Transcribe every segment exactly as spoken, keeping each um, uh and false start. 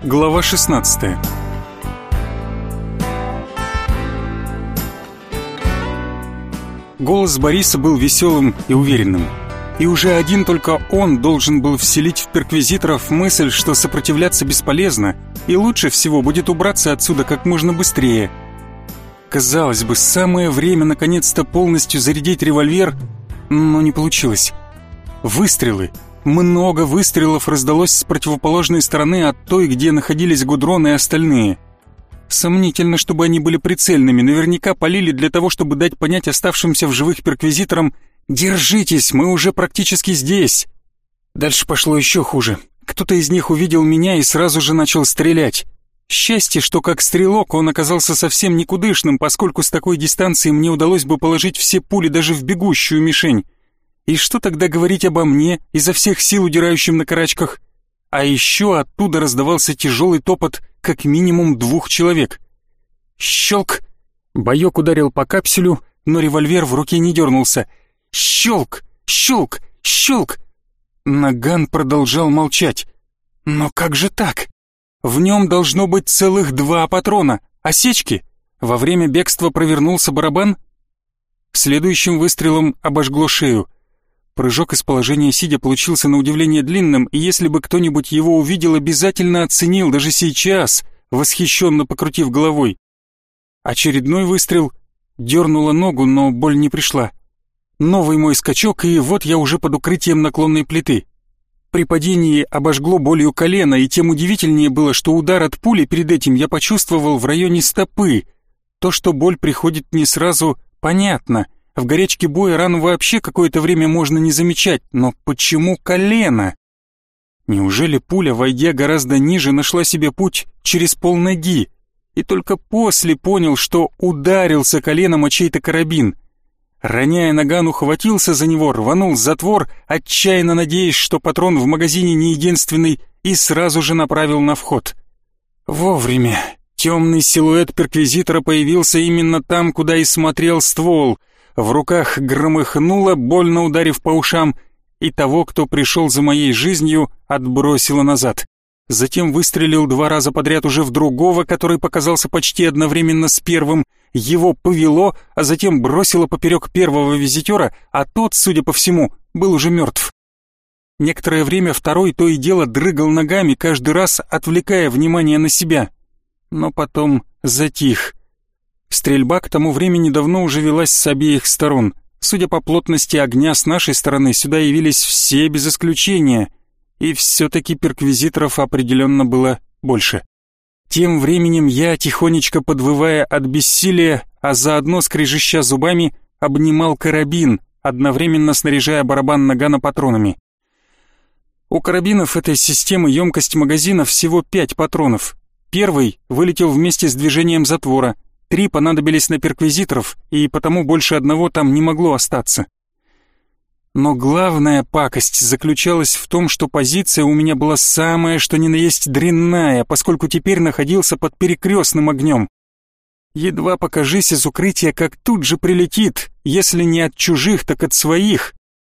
Глава шестнадцатая. Голос Бориса был веселым и уверенным. И уже один только он должен был вселить в перквизиторов мысль, что сопротивляться бесполезно, и лучше всего будет убраться отсюда как можно быстрее. Казалось бы, самое время наконец-то полностью зарядить револьвер, но не получилось. Выстрелы. Много выстрелов раздалось с противоположной стороны от той, где находились Гудрон и остальные. Сомнительно, чтобы они были прицельными, наверняка полили для того, чтобы дать понять оставшимся в живых перквизиторам: «Держитесь, мы уже практически здесь». Дальше пошло еще хуже. Кто-то из них увидел меня и сразу же начал стрелять. Счастье, что как стрелок он оказался совсем никудышным, поскольку с такой дистанции мне удалось бы положить все пули даже в бегущую мишень. И что тогда говорить обо мне, изо всех сил удирающим на карачках? А еще оттуда раздавался тяжелый топот как минимум двух человек. Щелк! Боек ударил по капсюлю, но револьвер в руке не дернулся. Щелк! Щелк! Щелк! Наган продолжал молчать. Но как же так? В нем должно быть целых два патрона. Осечки? Во время бегства провернулся барабан? Следующим выстрелом обожгло шею. Прыжок из положения сидя получился на удивление длинным, и если бы кто-нибудь его увидел, обязательно оценил даже сейчас, восхищенно покрутив головой. Очередной выстрел. Дернула ногу, но боль не пришла. Новый мой скачок, и вот я уже под укрытием наклонной плиты. При падении обожгло болью колено, и тем удивительнее было, что удар от пули перед этим я почувствовал в районе стопы. То, что боль приходит не сразу, понятно. В горячке боя рану вообще какое-то время можно не замечать, но почему колено? Неужели пуля, войдя гораздо ниже, нашла себе путь через полноги? И только после понял, что ударился коленом о чей-то карабин. Роняя наган, ухватился за него, рванул затвор, отчаянно надеясь, что патрон в магазине не единственный, и сразу же направил на вход. Вовремя. Темный силуэт перквизитора появился именно там, куда и смотрел ствол. В руках громыхнуло, больно ударив по ушам, и того, кто пришел за моей жизнью, отбросило назад. Затем выстрелил два раза подряд уже в другого, который показался почти одновременно с первым. Его повело, а затем бросило поперек первого визитера, а тот, судя по всему, был уже мертв. Некоторое время второй то и дело дрыгал ногами, каждый раз отвлекая внимание на себя. Но потом затих. Стрельба к тому времени давно уже велась с обеих сторон. Судя по плотности огня с нашей стороны, сюда явились все без исключения. И все-таки перквизиторов определенно было больше. Тем временем я, тихонечко подвывая от бессилия, а заодно скрежеща зубами, обнимал карабин, одновременно снаряжая барабан нагана патронами. У карабинов этой системы емкость магазина всего пять патронов. Первый вылетел вместе с движением затвора. Три понадобились на перквизиторов, и потому больше одного там не могло остаться. Но главная пакость заключалась в том, что позиция у меня была самая, что ни на есть дрянная, поскольку теперь находился под перекрестным огнем. Едва покажись из укрытия, как тут же прилетит, если не от чужих, так от своих.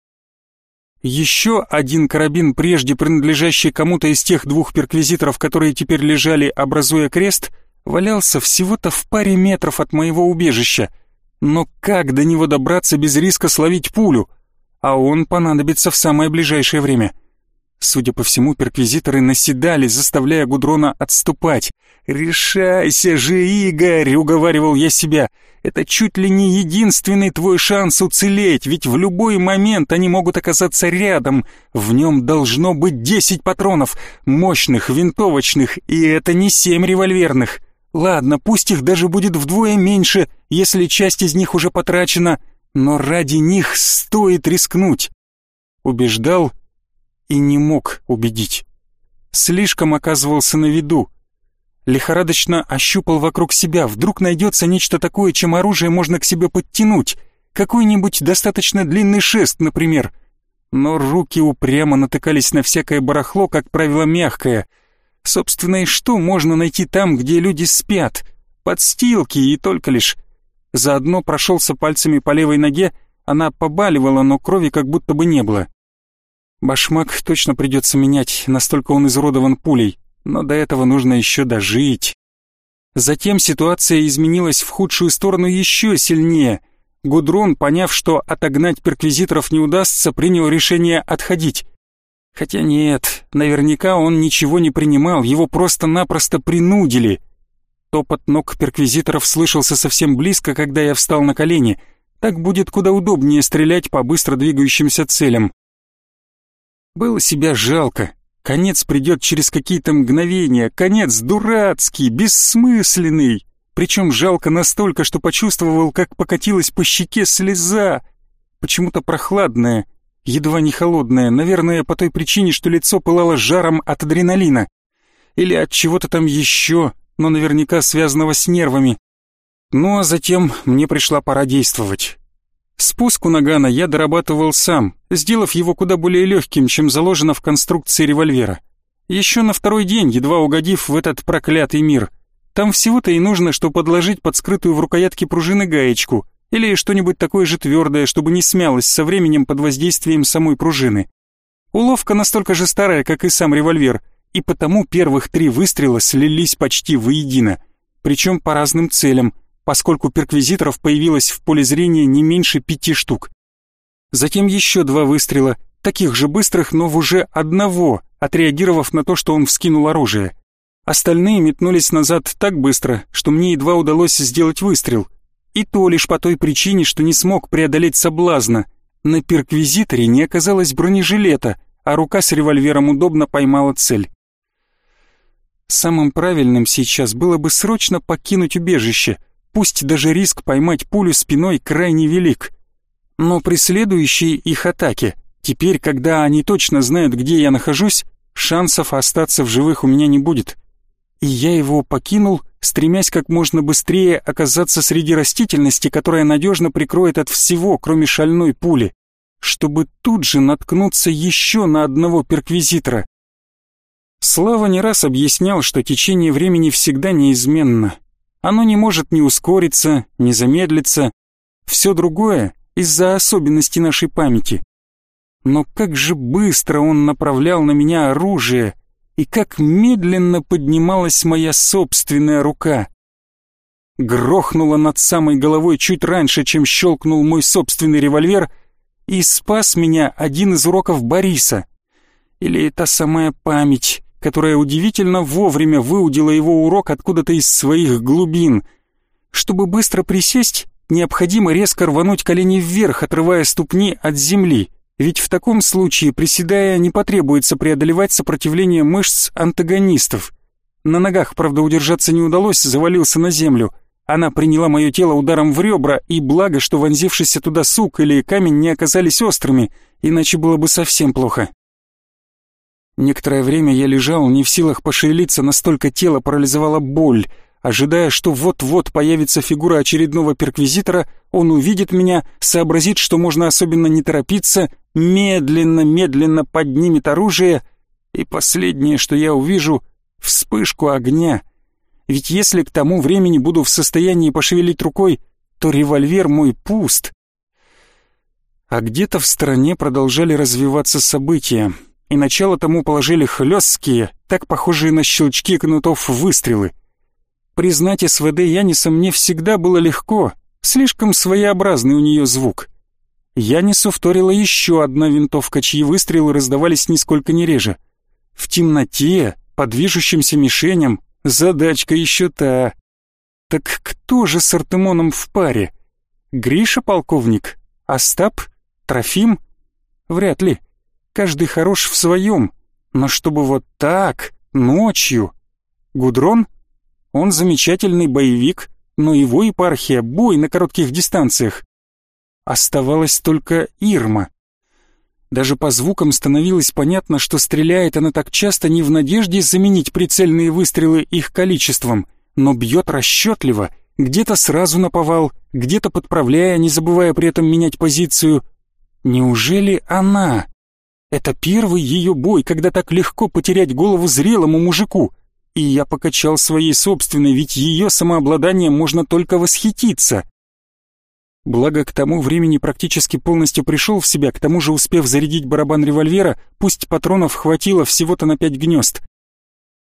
Еще один карабин, прежде принадлежащий кому-то из тех двух перквизиторов, которые теперь лежали, образуя крест, валялся всего-то в паре метров от моего убежища. Но как до него добраться без риска словить пулю? А он понадобится в самое ближайшее время. Судя по всему, перквизиторы наседали, заставляя Гудрона отступать. «Решайся же, Игорь!» — уговаривал я себя. «Это чуть ли не единственный твой шанс уцелеть, ведь в любой момент они могут оказаться рядом. В нем должно быть десять патронов, мощных, винтовочных, и это не семь револьверных. Ладно, пусть их даже будет вдвое меньше, если часть из них уже потрачена, но ради них стоит рискнуть». Убеждал и не мог убедить. Слишком оказывался на виду. Лихорадочно ощупал вокруг себя, вдруг найдется нечто такое, чем оружие можно к себе подтянуть. Какой-нибудь достаточно длинный шест, например. Но руки упрямо натыкались на всякое барахло, как правило, мягкое. Собственно, и что можно найти там, где люди спят? Подстилки и только лишь. Заодно прошелся пальцами по левой ноге, она побаливала, но крови как будто бы не было. Башмак точно придется менять, настолько он изуродован пулей. Но до этого нужно еще дожить. Затем ситуация изменилась в худшую сторону еще сильнее. Гудрон, поняв, что отогнать перквизиторов не удастся, принял решение отходить. Хотя нет, наверняка он ничего не принимал, его просто-напросто принудили. Топот ног перквизиторов слышался совсем близко, когда я встал на колени. Так будет куда удобнее стрелять по быстро двигающимся целям. Было себя жалко. Конец придет через какие-то мгновения, конец дурацкий, бессмысленный. Причем жалко настолько, что почувствовал, как покатилась по щеке слеза. Почему-то прохладная, едва не холодная, наверное, по той причине, что лицо пылало жаром от адреналина. Или от чего-то там еще, но наверняка связанного с нервами. Ну а затем мне пришла пора действовать. Спуск у нагана я дорабатывал сам, сделав его куда более легким, чем заложено в конструкции револьвера. Еще на второй день, едва угодив в этот проклятый мир. Там всего-то и нужно, что подложить под скрытую в рукоятке пружины гаечку или что-нибудь такое же твердое, чтобы не смялось со временем под воздействием самой пружины. Уловка настолько же старая, как и сам револьвер, и потому первых три выстрела слились почти воедино, причем по разным целям, поскольку перквизиторов появилось в поле зрения не меньше пяти штук. Затем еще два выстрела, таких же быстрых, но в уже одного, отреагировав на то, что он вскинул оружие. Остальные метнулись назад так быстро, что мне едва удалось сделать выстрел. И то лишь по той причине, что не смог преодолеть соблазна. На перквизиторе не оказалось бронежилета, а рука с револьвером удобно поймала цель. Самым правильным сейчас было бы срочно покинуть убежище, пусть даже риск поймать пулю спиной крайне велик. Но при следующей их атаке, теперь, когда они точно знают, где я нахожусь, шансов остаться в живых у меня не будет. И я его покинул, стремясь как можно быстрее оказаться среди растительности, которая надежно прикроет от всего, кроме шальной пули, чтобы тут же наткнуться еще на одного перквизитора. Слава не раз объяснял, что течение времени всегда неизменно. Оно не может ни ускориться, ни замедлиться. Все другое из-за особенностей нашей памяти. Но как же быстро он направлял на меня оружие, и как медленно поднималась моя собственная рука. Грохнула над самой головой чуть раньше, чем щелкнул мой собственный револьвер, и спас меня один из уроков Бориса. Или та самая память, которая удивительно вовремя выудила его урок откуда-то из своих глубин. Чтобы быстро присесть, необходимо резко рвануть колени вверх, отрывая ступни от земли, ведь в таком случае, приседая, не потребуется преодолевать сопротивление мышц антагонистов. На ногах, правда, удержаться не удалось, завалился на землю. Она приняла мое тело ударом в ребра, и благо, что вонзившийся туда сук или камень не оказались острыми, иначе было бы совсем плохо. Некоторое время я лежал, не в силах пошевелиться, настолько тело парализовала боль. Ожидая, что вот-вот появится фигура очередного перквизитора, он увидит меня, сообразит, что можно особенно не торопиться, медленно-медленно поднимет оружие, и последнее, что я увижу — вспышку огня. Ведь если к тому времени буду в состоянии пошевелить рукой, то револьвер мой пуст. А где-то в стороне продолжали развиваться события, и начало тому положили хлесткие, так похожие на щелчки кнутов выстрелы. Признать СВД Янисом мне всегда было легко, слишком своеобразный у нее звук. Янису вторила еще одна винтовка, чьи выстрелы раздавались нисколько не реже. В темноте, по движущимся мишеням, задачка еще та. Так кто же с Артемоном в паре? Гриша полковник? Остап? Трофим? Вряд ли. Каждый хорош в своем, но чтобы вот так, ночью. Гудрон? Он замечательный боевик, но его епархия — бой на коротких дистанциях. Оставалась только Ирма. Даже по звукам становилось понятно, что стреляет она так часто не в надежде заменить прицельные выстрелы их количеством, но бьет расчетливо, где-то сразу наповал, где-то подправляя, не забывая при этом менять позицию. Неужели она? Это первый ее бой, когда так легко потерять голову зрелому мужику. И я покачал своей собственной, ведь ее самообладанием можно только восхититься. Благо, к тому времени практически полностью пришел в себя, к тому же успев зарядить барабан револьвера, пусть патронов хватило всего-то на пять гнезд.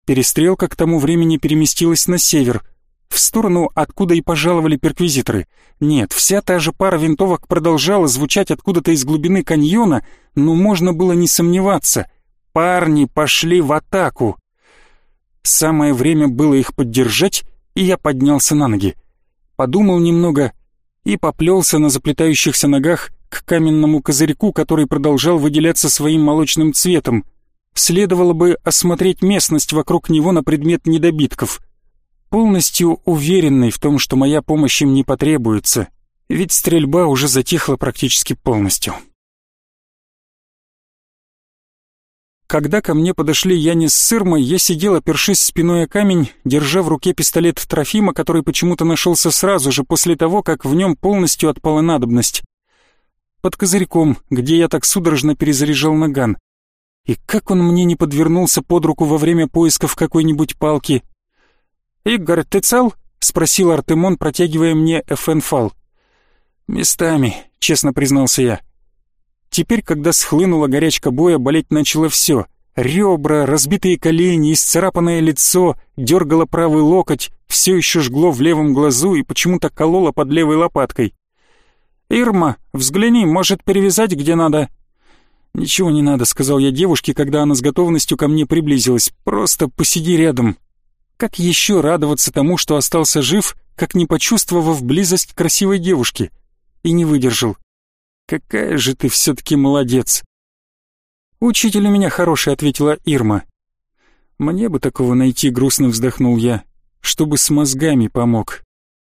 Перестрелка к тому времени переместилась на север, в сторону, откуда и пожаловали перквизиторы. Нет, вся та же пара винтовок продолжала звучать откуда-то из глубины каньона, но можно было не сомневаться. Парни пошли в атаку. Самое время было их поддержать, и я поднялся на ноги. Подумал немного и поплелся на заплетающихся ногах к каменному козырьку, который продолжал выделяться своим молочным цветом. Следовало бы осмотреть местность вокруг него на предмет недобитков. Полностью уверенный в том, что моя помощь им не потребуется, ведь стрельба уже затихла практически полностью. Когда ко мне подошли Янис с Ирмой, я сидел, опершись спиной о камень, держа в руке пистолет Трофима, который почему-то нашелся сразу же после того, как в нем полностью отпала надобность. Под козырьком, где я так судорожно перезаряжал наган. И как он мне не подвернулся под руку во время поисков какой-нибудь палки. «Игорь, ты цел?» — спросил Артемон, протягивая мне эф-энфал. «Местами», — честно признался я. Теперь, когда схлынула горячка боя, болеть начало все. Ребра, разбитые колени, исцарапанное лицо, дергало правый локоть, все еще жгло в левом глазу и почему-то кололо под левой лопаткой. «Ирма, взгляни, может, перевязать где надо?» «Ничего не надо», — сказал я девушке, когда она с готовностью ко мне приблизилась. «Просто посиди рядом». Как еще радоваться тому, что остался жив, как не почувствовав близость красивой девушки? И не выдержал. «Какая же ты все-таки молодец!» «Учитель у меня хороший», — ответила Ирма. «Мне бы такого найти», — грустно вздохнул я, «чтобы с мозгами помог».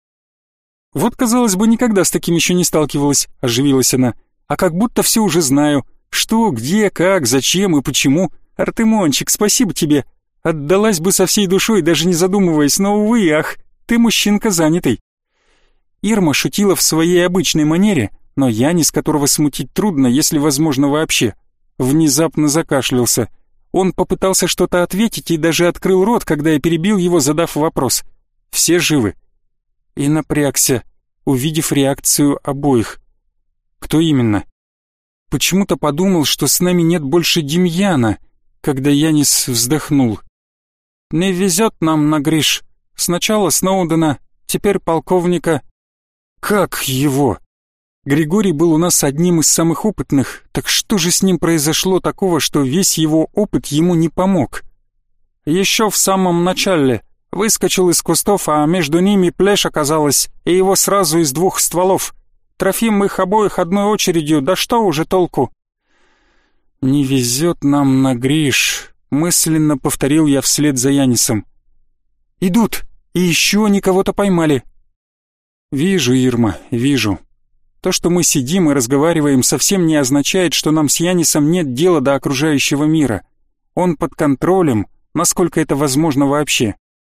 «Вот, казалось бы, никогда с таким еще не сталкивалась», — оживилась она. «А как будто все уже знаю. Что, где, как, зачем и почему. Артемончик, спасибо тебе. Отдалась бы со всей душой, даже не задумываясь, но, увы, ах, ты мужчинка занятый». Ирма шутила в своей обычной манере, но Янис, которого смутить трудно, если возможно вообще, внезапно закашлялся. Он попытался что-то ответить и даже открыл рот, когда я перебил его, задав вопрос. «Все живы?» И напрягся, увидев реакцию обоих. «Кто именно?» Почему-то подумал, что с нами нет больше Демьяна, когда Янис вздохнул. «Не везет нам на Гриш. Сначала Сноудена, теперь полковника». «Как его?» Григорий был у нас одним из самых опытных, так что же с ним произошло такого, что весь его опыт ему не помог? Еще в самом начале выскочил из кустов, а между ними плешь оказалась, и его сразу из двух стволов. Трофим их обоих одной очередью, да что уже толку? «Не везет нам на Гриш», — мысленно повторил я вслед за Янисом. «Идут, и еще они кого-то поймали». «Вижу, Ирма, вижу». То, что мы сидим и разговариваем, совсем не означает, что нам с Янисом нет дела до окружающего мира. Он под контролем, насколько это возможно вообще.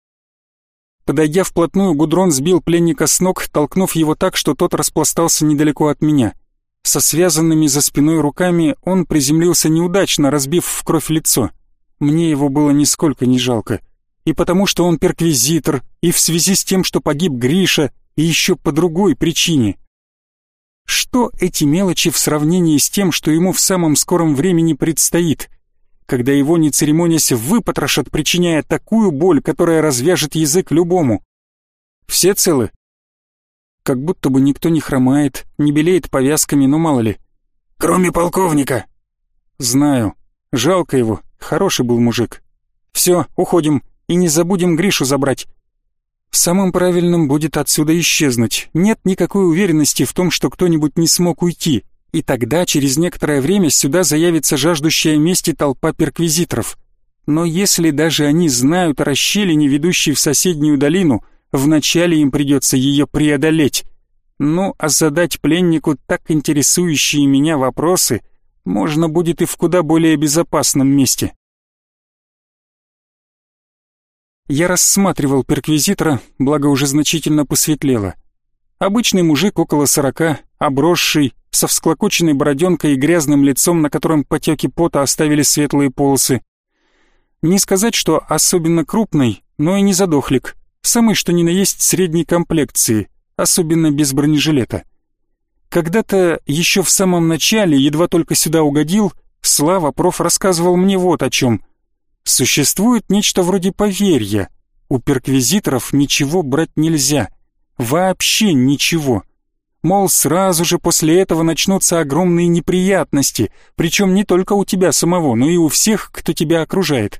Подойдя вплотную, Гудрон сбил пленника с ног, толкнув его так, что тот распластался недалеко от меня. Со связанными за спиной руками он приземлился неудачно, разбив в кровь лицо. Мне его было нисколько не жалко. И потому, что он перквизитор, и в связи с тем, что погиб Гриша, и еще по другой причине. Что эти мелочи в сравнении с тем, что ему в самом скором времени предстоит, когда его, не церемонясь, выпотрошат, причиняя такую боль, которая развяжет язык любому? Все целы? Как будто бы никто не хромает, не белеет повязками, но мало ли. Кроме полковника. Знаю. Жалко его, хороший был мужик. Все, уходим, и не забудем Гришу забрать. Самым правильным будет отсюда исчезнуть. Нет никакой уверенности в том, что кто-нибудь не смог уйти, и тогда через некоторое время сюда заявится жаждущая мести толпа перквизиторов. Но если даже они знают о расщелине, ведущей в соседнюю долину, вначале им придется ее преодолеть. Ну, а задать пленнику так интересующие меня вопросы можно будет и в куда более безопасном месте. Я рассматривал перквизитора, благо уже значительно посветлело. Обычный мужик около сорока, обросший, со всклокоченной бороденкой и грязным лицом, на котором потеки пота оставили светлые полосы. Не сказать, что особенно крупный, но и не задохлик, самый что ни на есть средней комплекции, особенно без бронежилета. Когда-то, еще в самом начале, едва только сюда угодил, Слава проф рассказывал мне вот о чем. Существует нечто вроде поверья. У перквизиторов ничего брать нельзя. Вообще ничего. Мол, сразу же после этого начнутся огромные неприятности, причем не только у тебя самого, но и у всех, кто тебя окружает.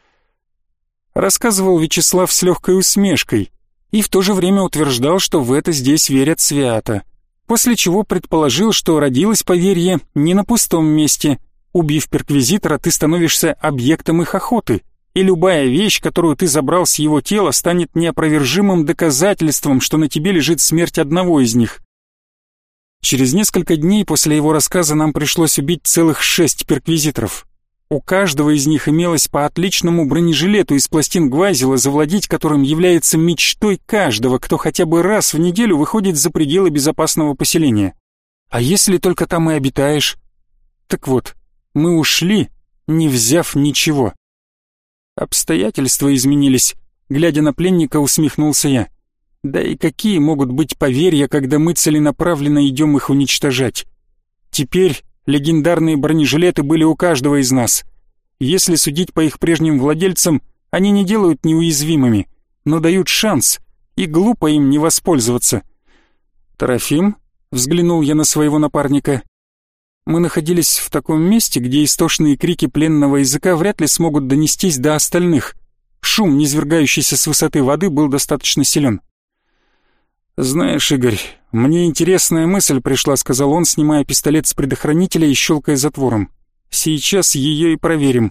Рассказывал Вячеслав с легкой усмешкой и в то же время утверждал, что в это здесь верят свято. После чего предположил, что родилось поверье не на пустом месте. Убив перквизитора, ты становишься объектом их охоты, и любая вещь, которую ты забрал с его тела, станет неопровержимым доказательством, что на тебе лежит смерть одного из них. Через несколько дней после его рассказа нам пришлось убить целых шесть перквизиторов. У каждого из них имелось по отличному бронежилету из пластин Гвайзела, завладеть которым является мечтой каждого, кто хотя бы раз в неделю выходит за пределы безопасного поселения. А если только там и обитаешь? Так вот, мы ушли, не взяв ничего. Обстоятельства изменились. Глядя на пленника, усмехнулся я. Да и какие могут быть поверья, когда мы целенаправленно идем их уничтожать? Теперь легендарные бронежилеты были у каждого из нас. Если судить по их прежним владельцам, они не делают неуязвимыми, но дают шанс, и глупо им не воспользоваться. «Трофим?» — взглянул я на своего напарника. Мы находились в таком месте, где истошные крики пленного языка вряд ли смогут донестись до остальных. Шум, низвергающийся с высоты воды, был достаточно силен. «Знаешь, Игорь, мне интересная мысль пришла», — сказал он, снимая пистолет с предохранителя и щелкая затвором. «Сейчас ее и проверим».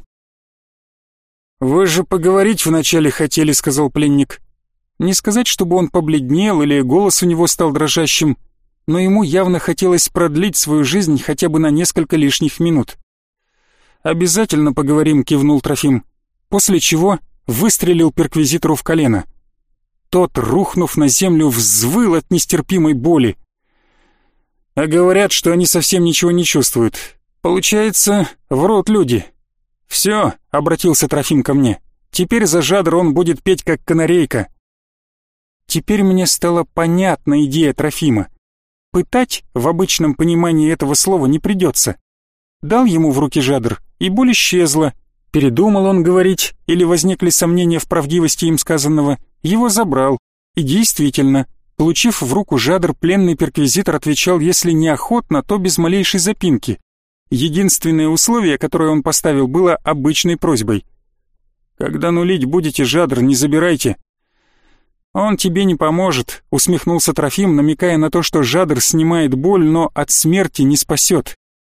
«Вы же поговорить вначале хотели», — сказал пленник. Не сказать, чтобы он побледнел или голос у него стал дрожащим, но ему явно хотелось продлить свою жизнь хотя бы на несколько лишних минут. «Обязательно поговорим», — кивнул Трофим, после чего выстрелил перквизитору в колено. Тот, рухнув на землю, взвыл от нестерпимой боли. А говорят, что они совсем ничего не чувствуют. Получается, врут люди. «Все», — обратился Трофим ко мне, — «теперь за Жадр он будет петь, как канарейка». Теперь мне стала понятна идея Трофима. Пытать в обычном понимании этого слова не придется. Дал ему в руки Жадр, и боль исчезла. Передумал он говорить, или возникли сомнения в правдивости им сказанного, его забрал. И действительно, получив в руку Жадр, пленный перквизитор отвечал, если не охотно, то без малейшей запинки. Единственное условие, которое он поставил, было обычной просьбой. «Когда нулить будете, Жадр, не забирайте». «Он тебе не поможет», — усмехнулся Трофим, намекая на то, что Жадр снимает боль, но от смерти не спасет.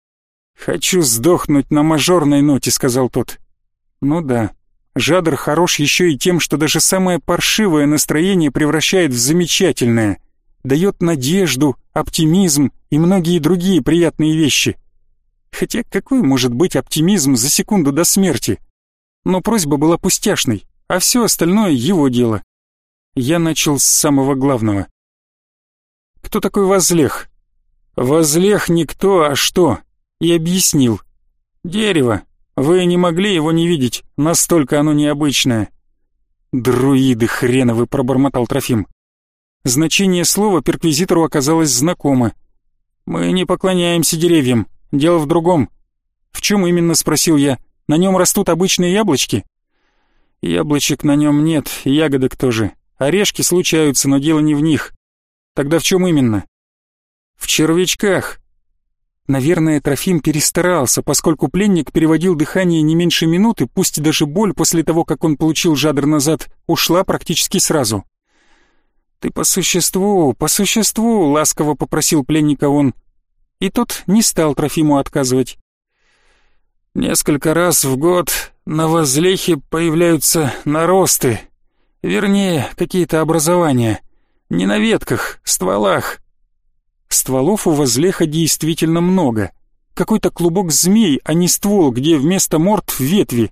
«Хочу сдохнуть на мажорной ноте», — сказал тот. «Ну да, Жадр хорош еще и тем, что даже самое паршивое настроение превращает в замечательное, дает надежду, оптимизм и многие другие приятные вещи. Хотя какой может быть оптимизм за секунду до смерти? Но просьба была пустяшной, а все остальное его дело. Я начал с самого главного. «Кто такой Возлех?» «Возлех никто, а что?» И объяснил. «Дерево. Вы не могли его не видеть, настолько оно необычное». «Друиды хреновы», — пробормотал Трофим. Значение слова перквизитору оказалось знакомо. «Мы не поклоняемся деревьям. Дело в другом». «В чем именно?» — спросил я. «На нем растут обычные яблочки?» «Яблочек на нем нет, и ягодок тоже. Орешки случаются, но дело не в них». «Тогда в чем именно?» «В червячках». Наверное, Трофим перестарался, поскольку пленник переводил дыхание не меньше минуты, пусть даже боль после того, как он получил Жадр назад, ушла практически сразу. «Ты по существу, по существу», — ласково попросил пленника он. И тот не стал Трофиму отказывать. «Несколько раз в год на Возлехе появляются наросты, вернее, какие-то образования, не на ветках, стволах». Стволов у Возлеха действительно много. Какой-то клубок змей, а не ствол, где вместо морд ветви.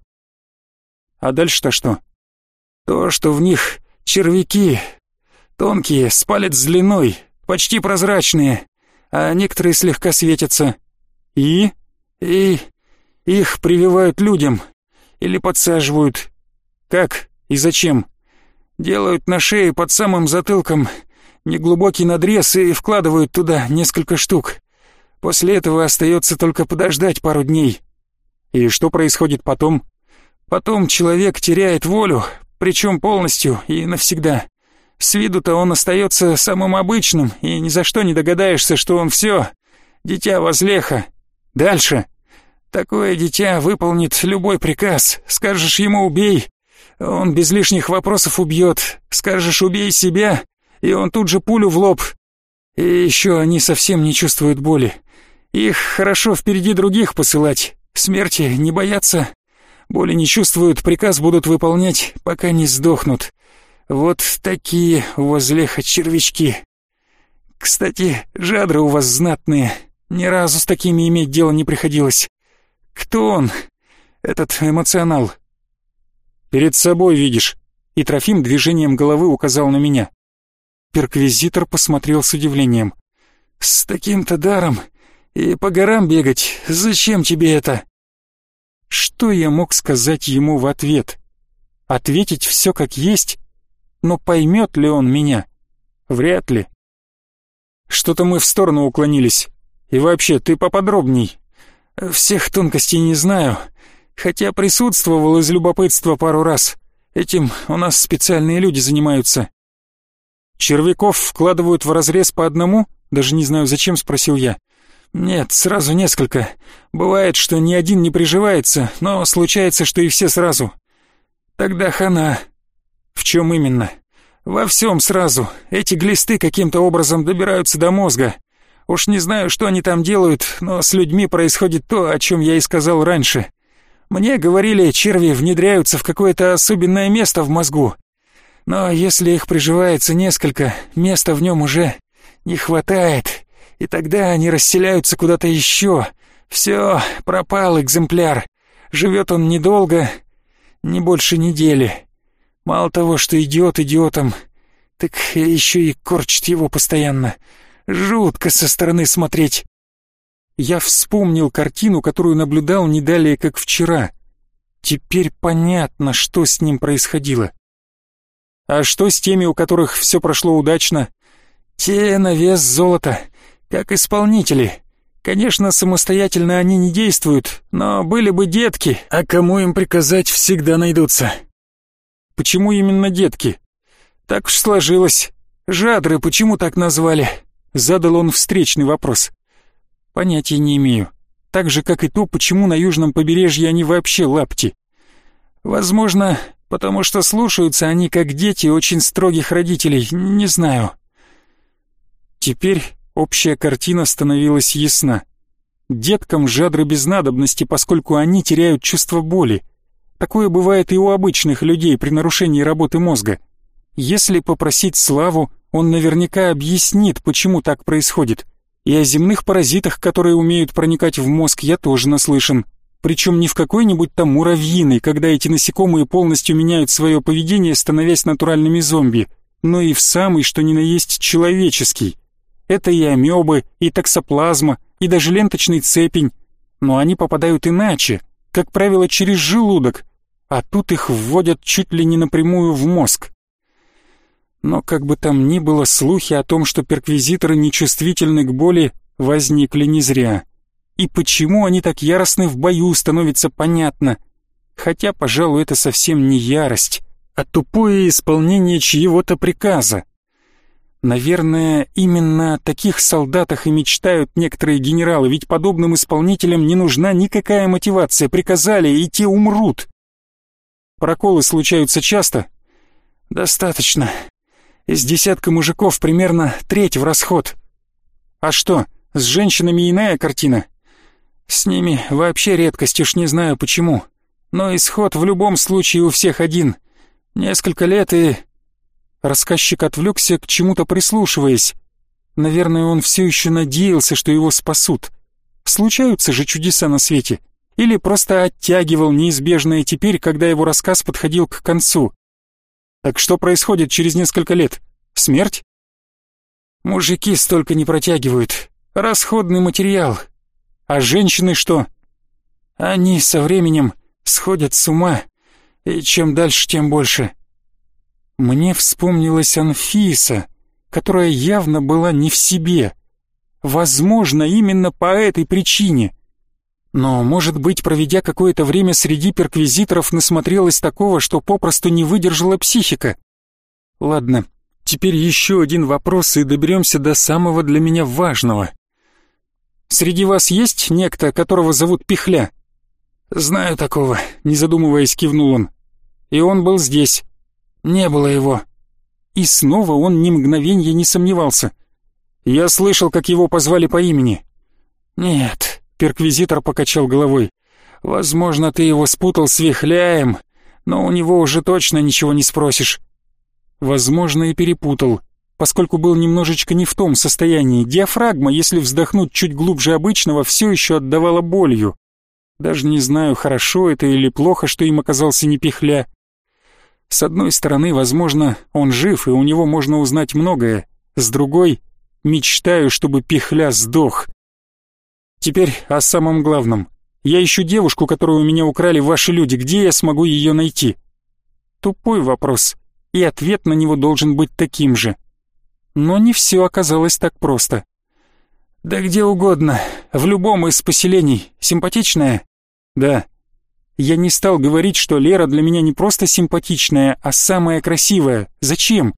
А дальше-то что? То, что в них червяки, тонкие, с палец длиной, почти прозрачные, а некоторые слегка светятся. И? И их прививают людям или подсаживают. Как и зачем? Делают на шее под самым затылком неглубокий надрез и вкладывают туда несколько штук. После этого остается только подождать пару дней. И что происходит потом? Потом человек теряет волю, причем полностью и навсегда. С виду-то он остается самым обычным, и ни за что не догадаешься, что он все, дитя возлеха. Дальше. Такое дитя выполнит любой приказ. Скажешь ему «убей», он без лишних вопросов убьет. Скажешь «убей себя», и он тут же пулю в лоб. И еще они совсем не чувствуют боли. Их хорошо впереди других посылать. Смерти не боятся, боли не чувствуют, приказ будут выполнять, пока не сдохнут. Вот такие у вас леха червячки. Кстати, жадры у вас знатные. Ни разу с такими иметь дело не приходилось. Кто он, этот эмоционал? Перед собой видишь. И Трофим движением головы указал на меня. Перквизитор посмотрел с удивлением. С таким-то даром и по горам бегать, зачем тебе это? Что я мог сказать ему в ответ? Ответить все как есть? Но поймет ли он меня? Вряд ли. Что-то мы в сторону уклонились. И вообще, ты поподробней. Всех тонкостей не знаю, хотя присутствовал из любопытства пару раз. Этим у нас специальные люди занимаются. Червяков вкладывают в разрез по одному? Даже не знаю зачем, спросил я. Нет, сразу несколько. Бывает, что ни один не приживается, но случается, что и все сразу. Тогда хана. В чем именно? Во всем сразу. Эти глисты каким-то образом добираются до мозга. Уж не знаю, что они там делают, но с людьми происходит то, о чем я и сказал раньше. Мне говорили, черви внедряются в какое-то особенное место в мозгу. Но если их приживается несколько, места в нем уже не хватает, и тогда они расселяются куда-то еще. Все, пропал экземпляр. Живет он недолго, не больше недели. Мало того, что идиот идиотом, так еще и корчит его постоянно. Жутко со стороны смотреть. Я вспомнил картину, которую наблюдал не далее, как вчера. Теперь понятно, что с ним происходило. А что с теми, у которых все прошло удачно? Те на вес золота, как исполнители. Конечно, самостоятельно они не действуют, но были бы детки, а кому им приказать, всегда найдутся. Почему именно детки? Так уж сложилось. Жадры почему так назвали? Задал он встречный вопрос. Понятия не имею. Так же, как и то, почему на южном побережье они вообще лапти. Возможно, потому что слушаются они как дети очень строгих родителей, не знаю. Теперь общая картина становилась ясна. Деткам жадры без надобности, поскольку они теряют чувство боли. Такое бывает и у обычных людей при нарушении работы мозга. Если попросить Славу, он наверняка объяснит, почему так происходит. И о земных паразитах, которые умеют проникать в мозг, я тоже наслышан. Причем не в какой-нибудь там муравьиной, когда эти насекомые полностью меняют свое поведение, становясь натуральными зомби, но и в самый, что ни на есть, человеческий. Это и амебы, и токсоплазма, и даже ленточный цепень. Но они попадают иначе, как правило, через желудок, а тут их вводят чуть ли не напрямую в мозг. Но как бы там ни было, слухи о том, что перквизиторы нечувствительны к боли, возникли не зря. И почему они так яростны в бою, становится понятно. Хотя, пожалуй, это совсем не ярость, а тупое исполнение чьего-то приказа. Наверное, именно о таких солдатах и мечтают некоторые генералы, ведь подобным исполнителям не нужна никакая мотивация, приказали, и те умрут. Проколы случаются часто? Достаточно. Из десятка мужиков примерно треть в расход. А что, с женщинами иная картина? С ними вообще редкость, уж не знаю почему. Но исход в любом случае у всех один. Несколько лет и... Рассказчик отвлекся, к чему-то прислушиваясь. Наверное, он все еще надеялся, что его спасут. Случаются же чудеса на свете. Или просто оттягивал неизбежное теперь, когда его рассказ подходил к концу. Так что происходит через несколько лет? Смерть? Мужики столько не протягивают. Расходный материал. А женщины что? Они со временем сходят с ума. И чем дальше, тем больше. Мне вспомнилась Анфиса, которая явно была не в себе. Возможно, именно по этой причине. Но, может быть, проведя какое-то время среди перквизиторов, насмотрелась такого, что попросту не выдержала психика. Ладно, теперь еще один вопрос, и доберемся до самого для меня важного. Среди вас есть некто, которого зовут Пихля? Знаю такого, не задумываясь, кивнул он. И он был здесь. Не было его. И снова он ни мгновенья не сомневался. Я слышал, как его позвали по имени. Нет, перквизитор покачал головой. Возможно, ты его спутал с Вихляем, но у него уже точно ничего не спросишь. Возможно, и перепутал, поскольку был немножечко не в том состоянии. Диафрагма, если вздохнуть чуть глубже обычного, все еще отдавала болью. Даже не знаю, хорошо это или плохо, что им оказался не Пихля. С одной стороны, возможно, он жив, и у него можно узнать многое. С другой, мечтаю, чтобы Пихля сдох. Теперь о самом главном. Я ищу девушку, которую у меня украли ваши люди. Где я смогу ее найти? Тупой вопрос, и ответ на него должен быть таким же. Но не все оказалось так просто. Да где угодно, в любом из поселений. Симпатичная? Да. Я не стал говорить, что Лера для меня не просто симпатичная, а самая красивая. Зачем?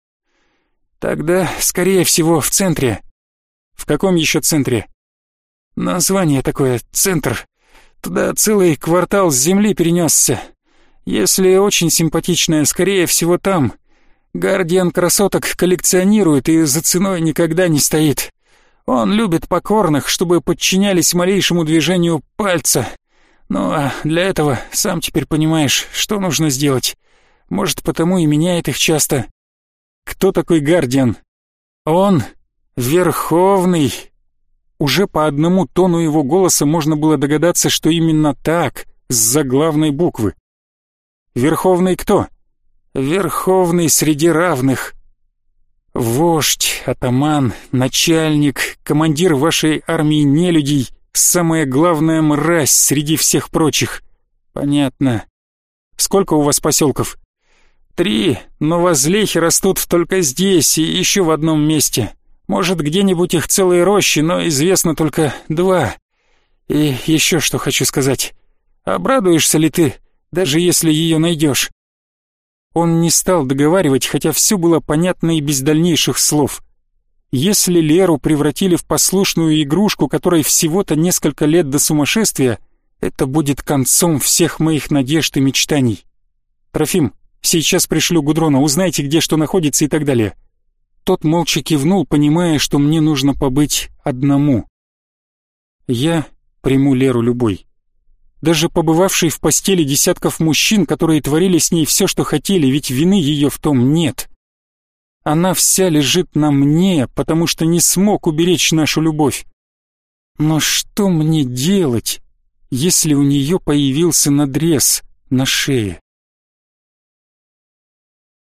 Тогда, скорее всего, в центре. В каком еще центре? Название такое, центр. Туда целый квартал с земли перенесся. Если очень симпатичная, скорее всего, там. Гардиан красоток коллекционирует и за ценой никогда не стоит. Он любит покорных, чтобы подчинялись малейшему движению пальца. Ну а для этого, сам теперь понимаешь, что нужно сделать. Может, потому и меняет их часто. Кто такой Гардиан? Он Верховный. Уже по одному тону его голоса можно было догадаться, что именно так, с заглавной буквы. Верховный кто? Верховный среди равных. Вождь, атаман, начальник, командир вашей армии нелюдей, самая главная мразь среди всех прочих. Понятно. Сколько у вас поселков? Три, но возлехи растут только здесь и еще в одном месте. Может, где-нибудь их целые рощи, но известно только два. И еще что хочу сказать. Обрадуешься ли ты, даже если ее найдешь? Он не стал договаривать, хотя все было понятно и без дальнейших слов. Если Леру превратили в послушную игрушку, которой всего-то несколько лет до сумасшествия, это будет концом всех моих надежд и мечтаний. Трофим, сейчас пришлю Гудрона, узнайте, где что находится и так далее. Тот молча кивнул, понимая, что мне нужно побыть одному. Я приму Леру любой. Даже побывавший в постели десятков мужчин, которые творили с ней все, что хотели, ведь вины ее в том нет. Она вся лежит на мне, потому что не смог уберечь нашу любовь. Но что мне делать, если у нее появился надрез на шее?